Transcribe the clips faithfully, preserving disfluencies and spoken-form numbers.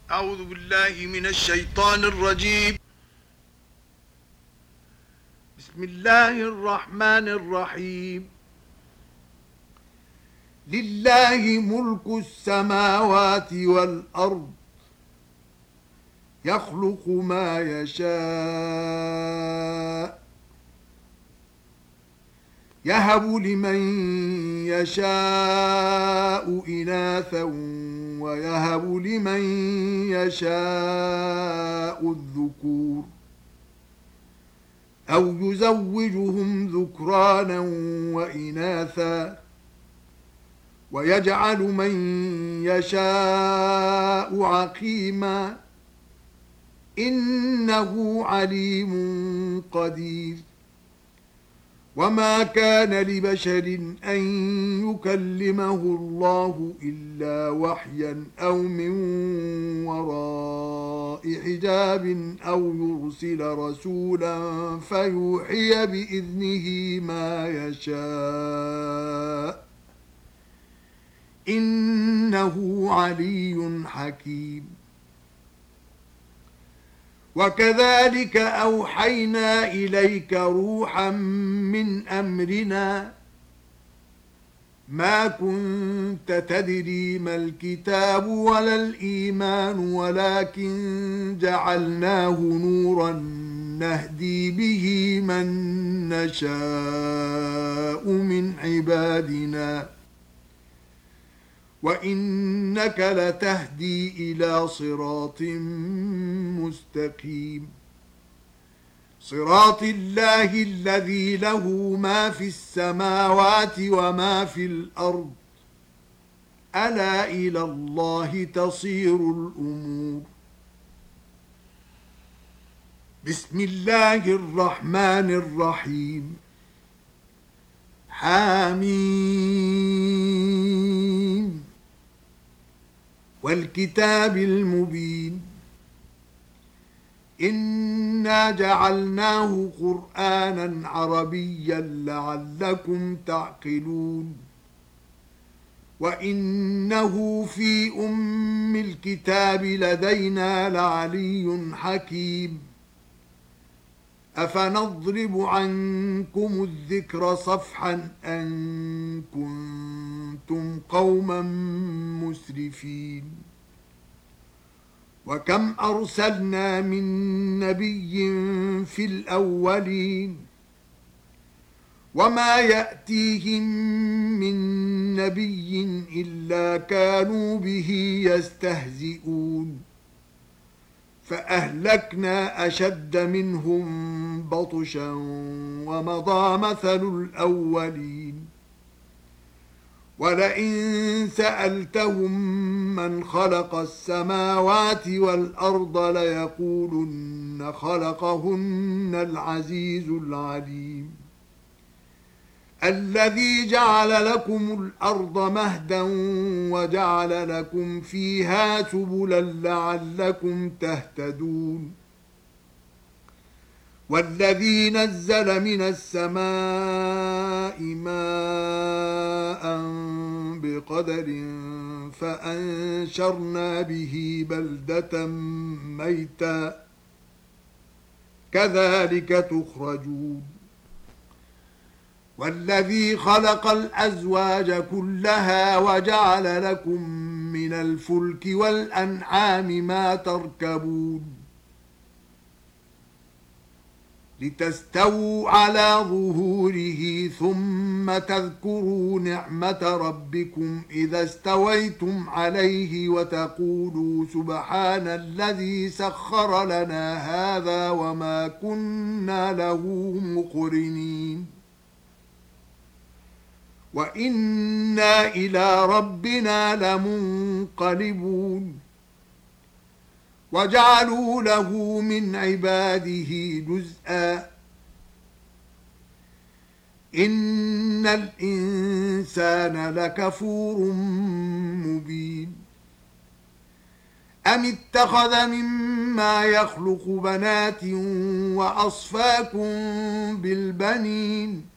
أعوذ بالله من الشيطان الرجيم. بسم الله الرحمن الرحيم. لله ملك السماوات والأرض يخلق ما يشاء يهب لمن يشاء إناثا ويهب لمن يشاء الذكور أو يزوجهم ذكرانا وإناثا ويجعل من يشاء عقيما إنه عليم قدير. وما كان لبشر أن يكلمه الله إلا وحيا أو من وراء حجاب أو يرسل رسولا فيوحي بإذنه ما يشاء إنه علي حكيم. وكذلك أوحينا إليك روحا من أمرنا ما كنت تدري ما الكتاب ولا الإيمان ولكن جعلناه نورا نهدي به من نشاء من عبادنا وإنك لتهدي إلى صراط مستقيم صراط الله الذي له ما في السماوات وما في الأرض ألا إلى الله تصير الأمور. بسم الله الرحمن الرحيم. حميم والكتاب المبين إنا جعلناه قرآنا عربيا لعلكم تعقلون وإنه في أم الكتاب لدينا لعلي حكيم. أفنضرب عنكم الذكر صفحا أن كنتم قوما مسرفين. وكم أرسلنا من نبي في الأولين وما يأتيهم من نبي إلا كانوا به يستهزئون فأهلكنا أشد منهم بطشا ومضى مثل الأولين. ولئن سألتهم من خلق السماوات والأرض ليقولن خلقهن العزيز العليم الذي جعل لكم الأرض مهدا وجعل لكم فيها سبلا لعلكم تهتدون والذي نزل من السماء ماء بقدر فأنشرنا به بلدة ميتا كذلك تخرجون والذي خلق الأزواج كلها وجعل لكم من الفلك والأنعام ما تركبون لتستووا على ظهوره ثم تذكروا نعمة ربكم إذا استويتم عليه وتقولوا سبحان الذي سخر لنا هذا وما كنا له مقرنين وإنا إلى ربنا لمنقلبون. وجعلوا له من عباده جزءا إن الإنسان لكفور مبين. أم اتخذ مما يخلق بنات وأصفاكم بالبنين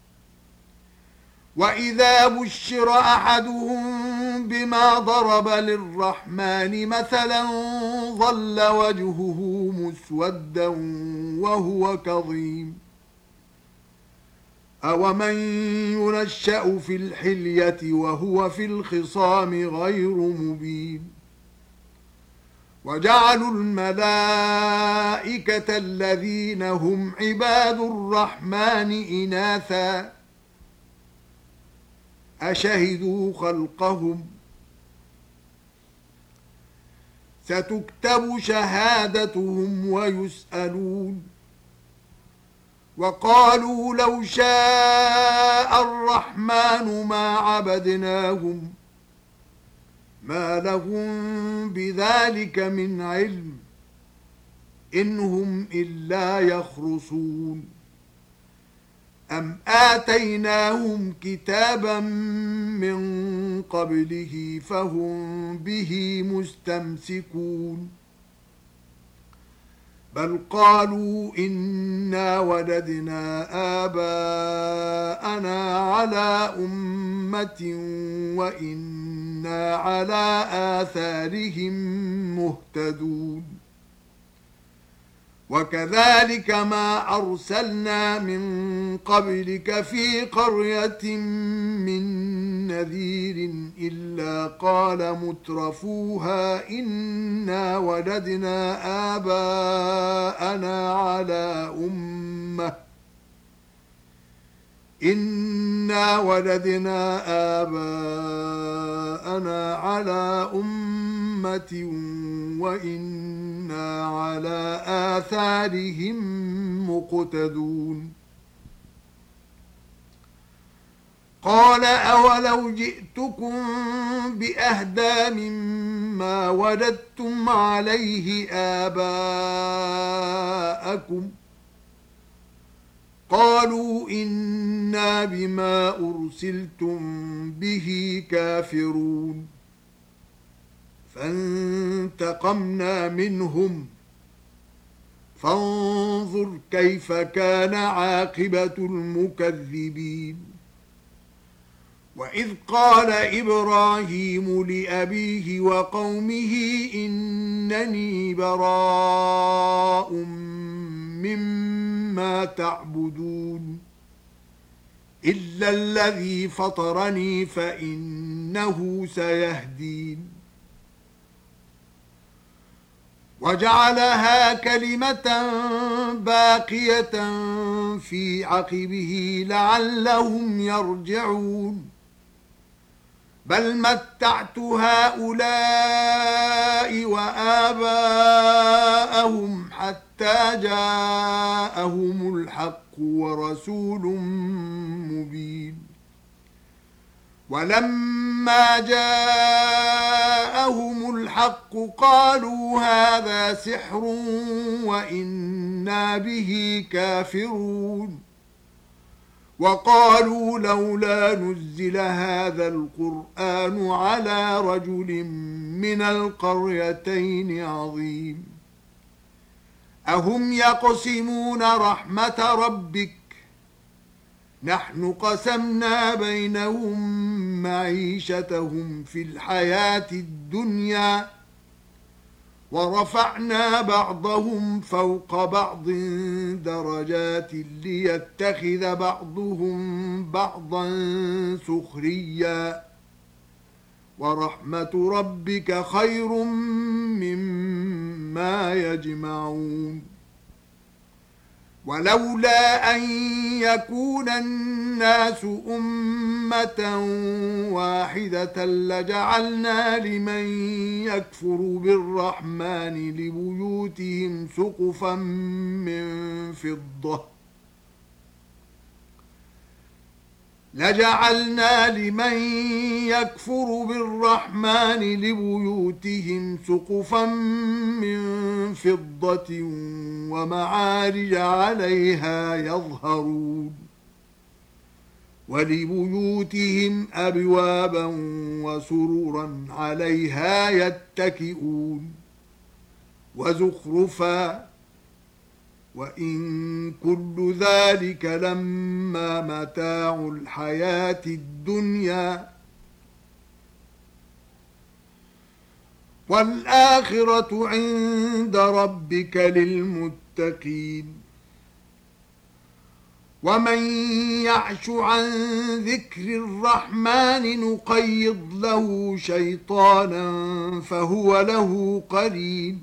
وإذا بشر أحدهم بما ضرب للرحمن مثلا ظل وجهه مسودا وهو كظيم أومن ينشأ في الحلية وهو في الخصام غير مبين وجعلوا الملائكة الذين هم عباد الرحمن إناثا أشهدوا خلقهم ستكتب شهادتهم ويسألون وقالوا لو شاء الرحمن ما عبدناهم ما لهم بذلك من علم إن هم إلا يخرصون أم آتيناهم كتابا من قبله فهم به مستمسكون بل قالوا إنا وجدنا آباءنا على أمة وإنا على آثارهم مهتدون وكذلك ما أرسلنا من قبلك في قرية من نذير إلا قال مترفوها إنا وجدنا آباءنا على أمة إنا وجدنا آباءنا على أمة وإنا على آثارهم مقتدون قال أولو جئتكم بأهدى مما وجدتم عليه آباءكم قالوا إنا بما أرسلتم به كافرون فانتقمنا منهم فانظر كيف كان عاقبة المكذبين وإذ قال إبراهيم لأبيه وقومه إنني براء مما تعبدون إلا الذي فطرني فإنه سيهدين وجعلها كلمة باقية في عقبه لعلهم يرجعون بل متعت هؤلاء وآباءهم حتى جاءهم الحق ورسول مبين ولما جاءهم الحق قالوا هذا سحر وإنا به كافرون وقالوا لولا نزل هذا القرآن على رجل من القريتين عظيم أهم يقسمون رحمة ربك نحن قسمنا بينهم معيشتهم في الحياة الدنيا ورفعنا بعضهم فوق بعض درجات ليتخذ بعضهم بعضا سخريا ورحمة ربك خير مما يجمعون ولولا أن يكون الناس أمة واحدة لجعلنا لمن يكفر بالرحمن لبيوتهم سقفا من فضة لجعلنا لمن يكفر بالرحمن لبيوتهم سقفا من فضة ومعارج عليها يظهرون ولبيوتهم أبوابا وسررا عليها يتكئون وزخرفا وإن كل ذلك لما متاع الحياة الدنيا والآخرة عند ربك للمتقين ومن يعش عن ذكر الرحمن نقيض له شيطانا فهو له قرين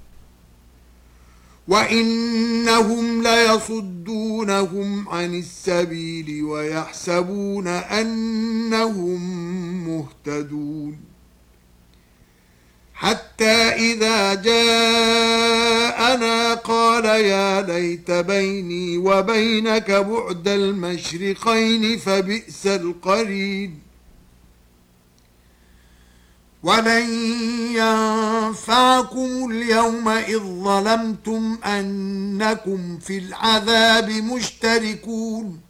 وإنهم ليصدونهم عن السبيل ويحسبون أنهم مهتدون حتى إذا جاءنا قال يا ليت بيني وبينك بعد المشرقين فبئس القرين ولن ينفعكم اليوم إذ ظلمتم أنكم في العذاب مشتركون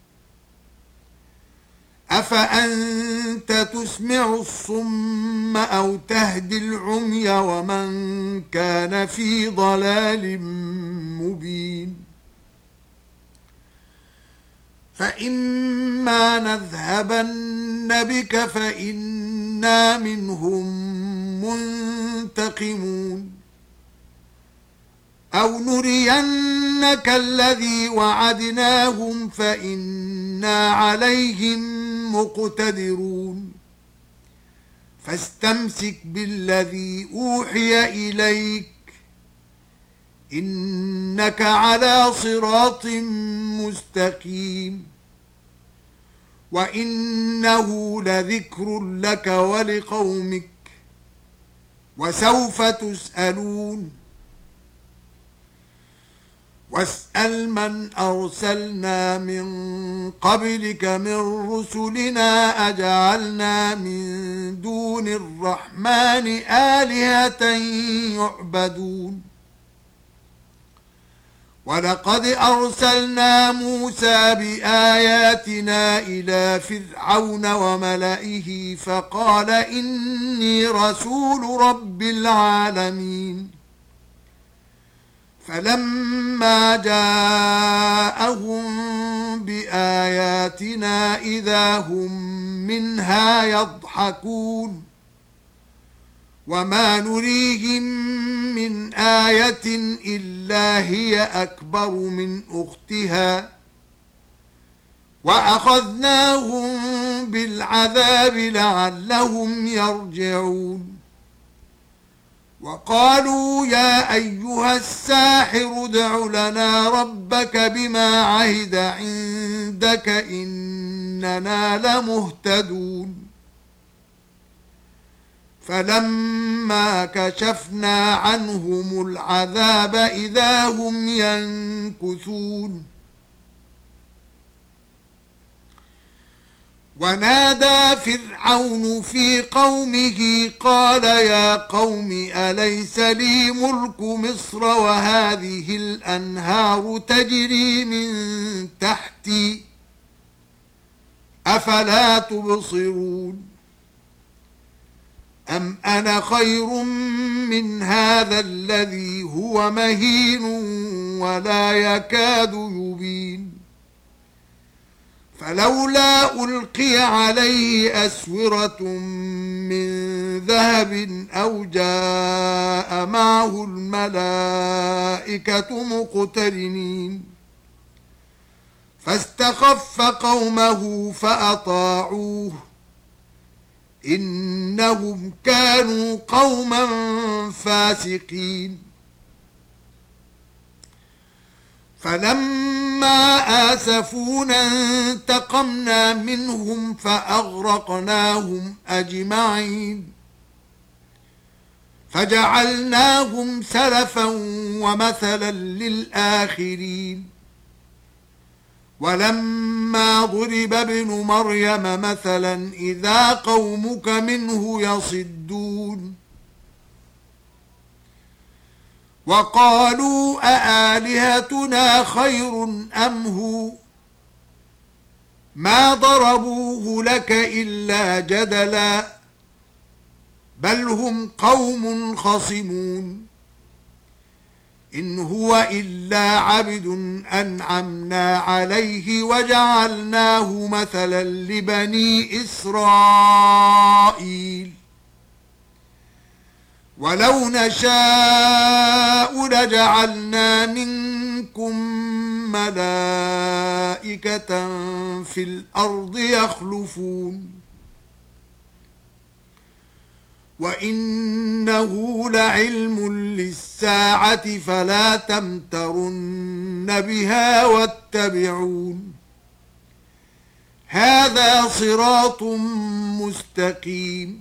أفأنت تسمع الصم أو تهدي العمي ومن كان في ضلال مبين فإما نذهبن بك فإنا منهم منتقمون أو نرينك الذي وعدناهم فإنا عليهم مقتدرون فاستمسك بالذي أوحي إليك إنك على صراط مستقيم وإنه لذكر لك ولقومك وسوف تسألون واسأل من أرسلنا من قبلك من رسلنا أجعلنا من دون الرحمن آلهة يعبدون ولقد أرسلنا موسى بآياتنا إلى فرعون وملئه فقال إني رسول رب العالمين فلما جاءهم بآياتنا إذا هم منها يضحكون وما نريهم من آية إلا هي أكبر من أختها وأخذناهم بالعذاب لعلهم يرجعون وقالوا يا أيها الساحر ادع لنا ربك بما عهد عندك إننا لمهتدون فلما كشفنا عنهم العذاب إذا هم ينكثون ونادى فرعون في قومه قال يا قوم أليس لي ملك مصر وهذه الأنهار تجري من تحتي أفلا تبصرون أم أنا خير من هذا الذي هو مهين ولا يكاد يبين فلولا ألقي عليه أسورة من ذهب أو جاء معه الملائكة مقترنين فاستخف قومه فأطاعوه إنهم كانوا قوما فاسقين فلما آسفونا انتقمنا منهم فأغرقناهم أجمعين فجعلناهم سلفا ومثلا للآخرين ولما ضرب ابن مريم مثلا إذا قومك منه يصدون وقالوا أآلهتنا خير أم هو ما ضربوه لك إلا جدلا بل هم قوم خصمون إن هو إلا عبد أنعمنا عليه وجعلناه مثلا لبني إسرائيل ولو نشاء لجعلنا منكم ملائكة في الأرض يخلفون وإنه لعلم للساعة فلا تمترن بها واتبعون هذا صراط مستقيم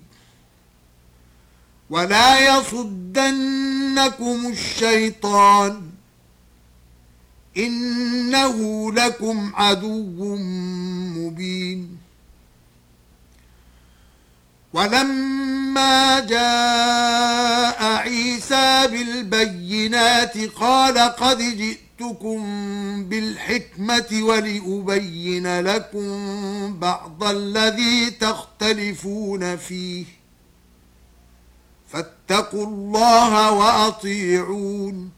ولا يصدنكم الشيطان إنه لكم عدو مبين ولما جاء عيسى بالبينات قال قد جئتكم بالحكمة ولأبين لكم بعض الذي تختلفون فيه فاتقوا الله وأطيعون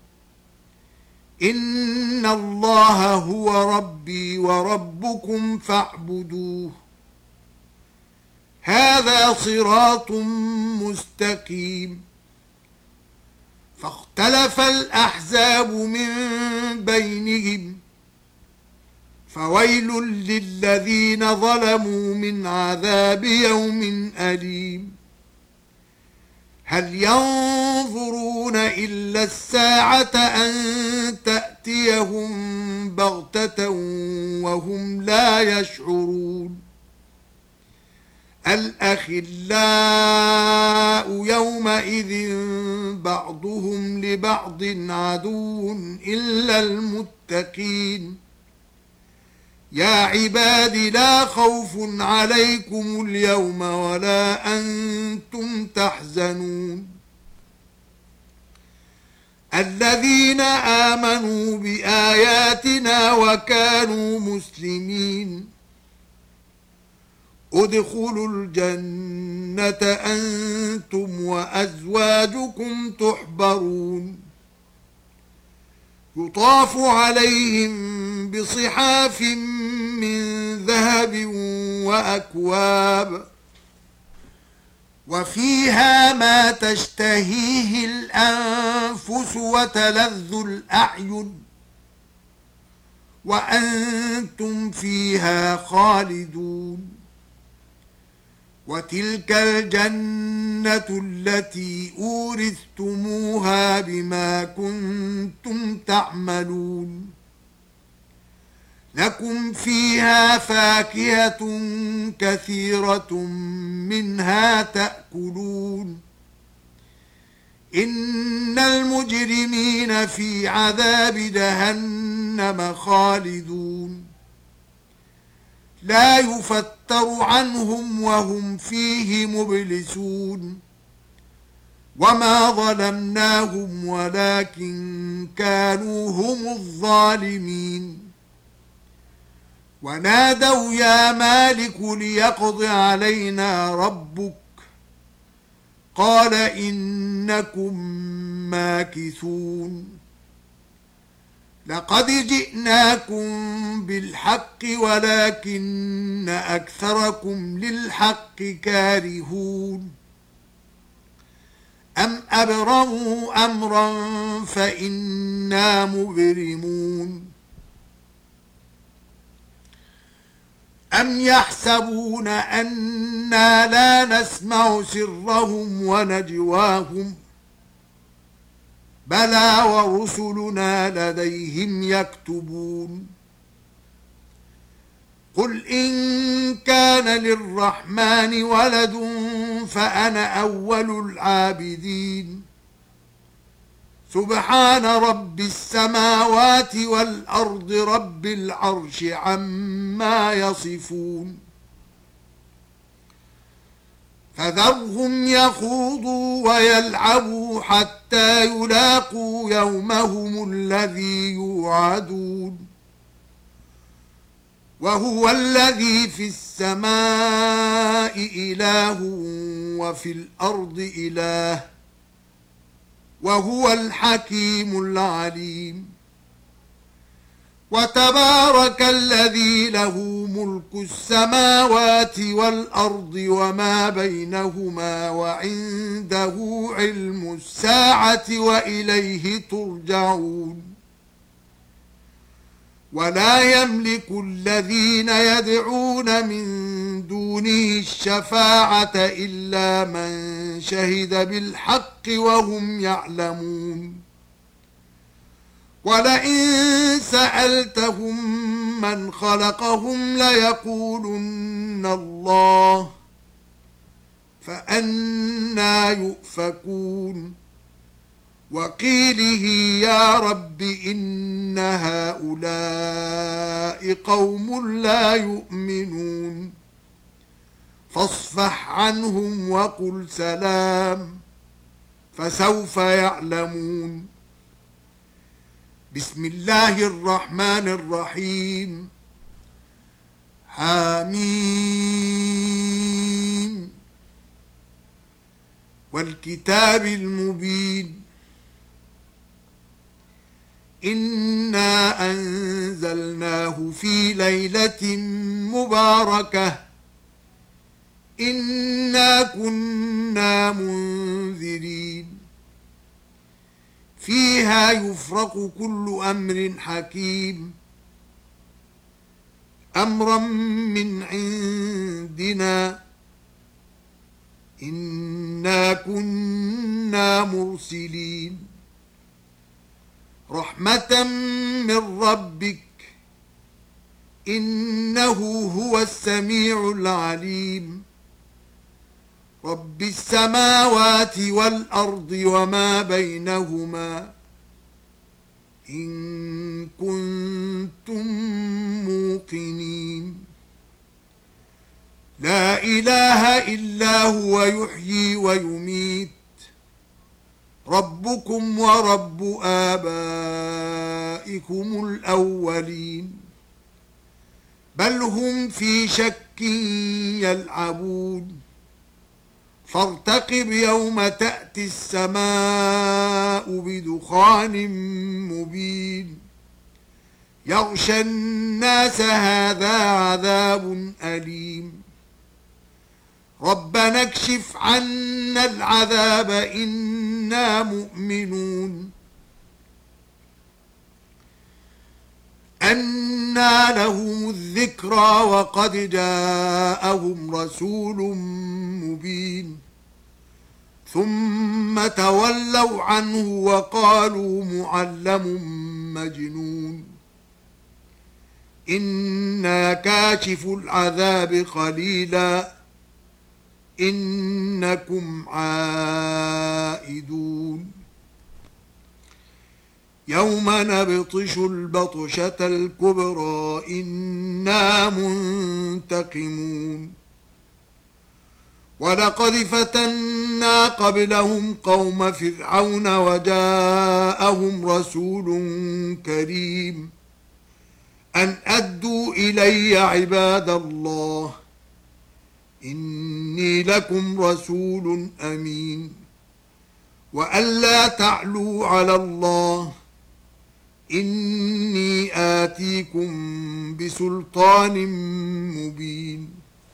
إن الله هو ربي وربكم فاعبدوه هذا صراط مستقيم فاختلف الأحزاب من بينهم فويل للذين ظلموا من عذاب يوم أليم هل ينظرون إلا الساعة أن تأتيهم بغتة وهم لا يشعرون الأخلاء يومئذ بعضهم لبعض عدو إلا المتقين يا عباد لا خوف عليكم اليوم ولا أنتم تحزنون الذين آمنوا بآياتنا وكانوا مسلمين ادخلوا الجنة أنتم وأزواجكم تحبرون يطاف عليهم بصحاف من ذهب وأكواب وفيها ما تشتهيه الأنفس وتلذ الأعين وأنتم فيها خالدون وتلك الجنة التي أورثتموها بما كنتم تعملون لكم فيها فاكهة كثيرة منها تأكلون إن المجرمين في عذاب جهنم خالدون لا يفتر عنهم وهم فيه مبلسون وما ظلمناهم ولكن كانوا هم الظالمين ونادوا يا مالك ليقض علينا ربك قال إنكم ماكثون لقد جئناكم بالحق ولكن أكثركم للحق كارهون أم أبرموا أمرا فإنا مبرمون أم يحسبون أنا لا نسمع سرهم ونجواهم بلى ورسلنا لديهم يكتبون قل إن كان للرحمن ولد فأنا أول العابدين سبحان رب السماوات والأرض رب العرش عما يصفون فذرهم يخوضوا ويلعبوا حتى يلاقوا يومهم الذي يوعدون وهو الذي في السماء إله وفي الأرض إله وهو الحكيم العليم وتبارك الذي له ملك السماوات والأرض وما بينهما وعنده علم الساعة وإليه ترجعون ولا يملك الذين يدعون من دونه الشفاعة إلا من شهد بالحق وهم يعلمون ولئن سألتهم من خلقهم ليقولن الله فأنى يؤفكون وقيله يا رب إن هؤلاء قوم لا يؤمنون فاصفح عنهم وقل سلام فسوف يعلمون بسم الله الرحمن الرحيم حميم والكتاب المبين إنا أنزلناه في ليلة مباركة إنا كنا منذرين فيها يفرق كل أمر حكيم أمرا من عندنا إنا كنا مرسلين رحمة من ربك إنه هو السميع العليم رب السماوات والأرض وما بينهما إن كنتم موقنين لا إله إلا هو يحيي ويميت ربكم ورب آبائكم الأولين بل هم في شك يلعبون فارتقب يوم تأتي السماء بدخان مبين يغشى الناس هذا عذاب أليم ربنا اكشف عنا العذاب إنا مؤمنون أنى لهم الذكرى وقد جاءهم رسول مبين ثم تولوا عنه وقالوا معلم مجنون إنا كاشف العذاب قليلا إنكم عائدون يوم نبطش البطشة الكبرى إنا منتقمون ولقد فتنا قبلهم قوم فرعون وجاءهم رسول كريم أن أدوا إلي عباد الله إني لكم رسول أمين وأن لا تعلوا على الله إني آتيكم بسلطان مبين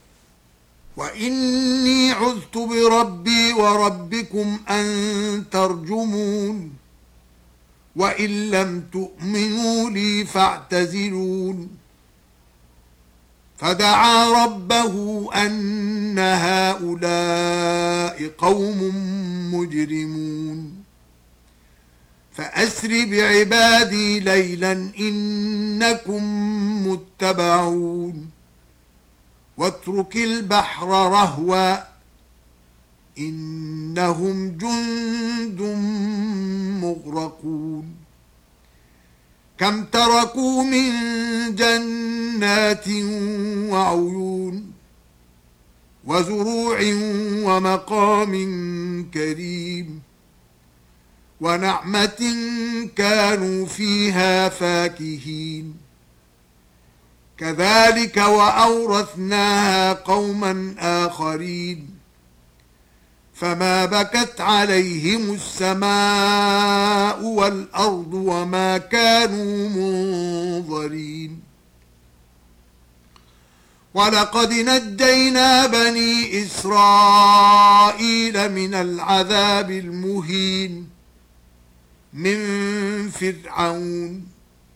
وإني عذت بربي وربكم أن ترجمون وإن لم تؤمنوا لي فاعتزلون فدعا ربه أن هؤلاء قوم مجرمون فأسر بعبادي ليلا إنكم متبعون واترك البحر رهوا إنهم جند مغرقون كم تركوا من جنات وعيون وزروع ومقام كريم ونعمة كانوا فيها فاكهين كذلك وأورثناها قوما آخرين فما بكت عليهم السماء والأرض وما كانوا منظرين ولقد نجينا بني إسرائيل من العذاب المهين من فرعون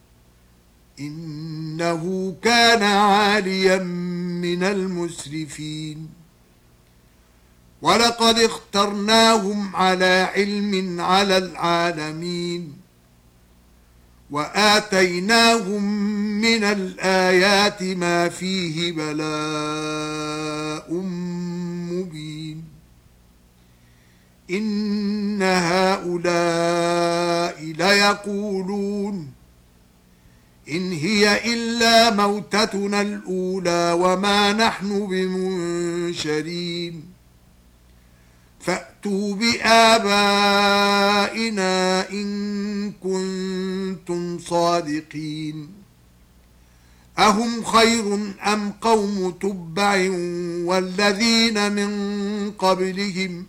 إنه كان عاليا من المسرفين ولقد اخترناهم على علم على العالمين وآتيناهم من الآيات ما فيه بلاء مبين إن هؤلاء ليقولون إن هي إلا موتتنا الأولى وما نحن بمنشرين فأتوا بآبائنا إن كنتم صادقين أهم خير أم قوم تبع والذين من قبلهم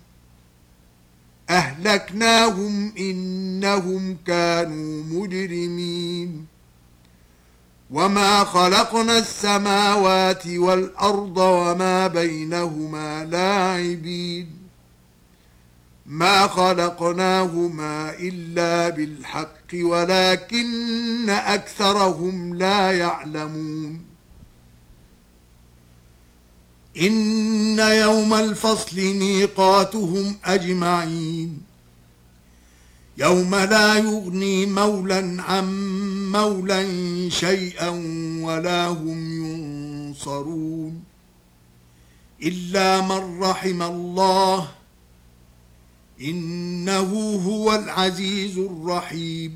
أهلكناهم إنهم كانوا مجرمين وما خلقنا السماوات والأرض وما بينهما لاعبين ما خلقناهما إلا بالحق ولكن أكثرهم لا يعلمون إن يوم الفصل ميقاتهم أجمعين يوم لا يغني مولا عن مولا شيئا ولا هم ينصرون إلا من رحم الله إنه هو العزيز الرحيم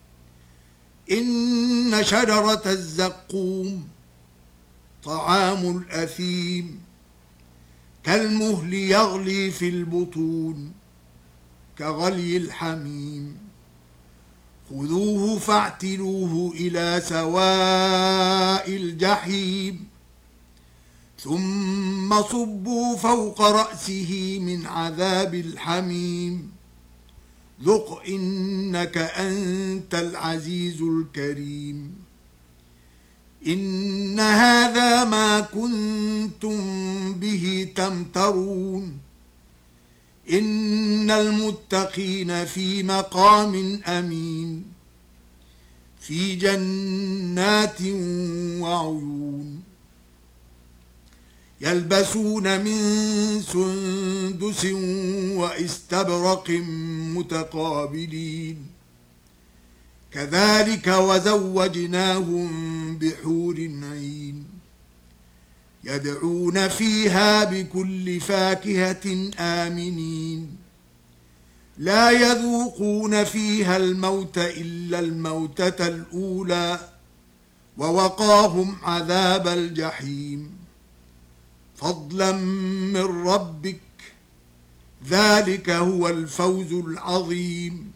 إن شجرة الزقوم طعام الأثيم كالمهل يغلي في البطون كغلي الحميم خذوه فاعتلوه إلى سواء الجحيم ثم صبوا فوق رأسه من عذاب الحميم ذق إنك أنت العزيز الكريم إن هذا ما كنتم به تمترون إن المتقين في مقام أمين في جنات وعيون يلبسون من سندس واستبرق متقابلين كذلك وزوجناهم بحور عين يدعون فيها بكل فاكهة آمنين لا يذوقون فيها الموت إلا الموتة الأولى ووقاهم عذاب الجحيم فضلا من ربك ذلك هو الفوز العظيم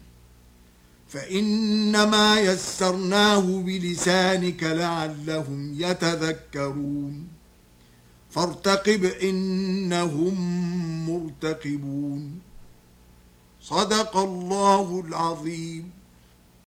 فإنما يسرناه بلسانك لعلهم يتذكرون فارتقب إنهم مرتقبون صدق الله العظيم.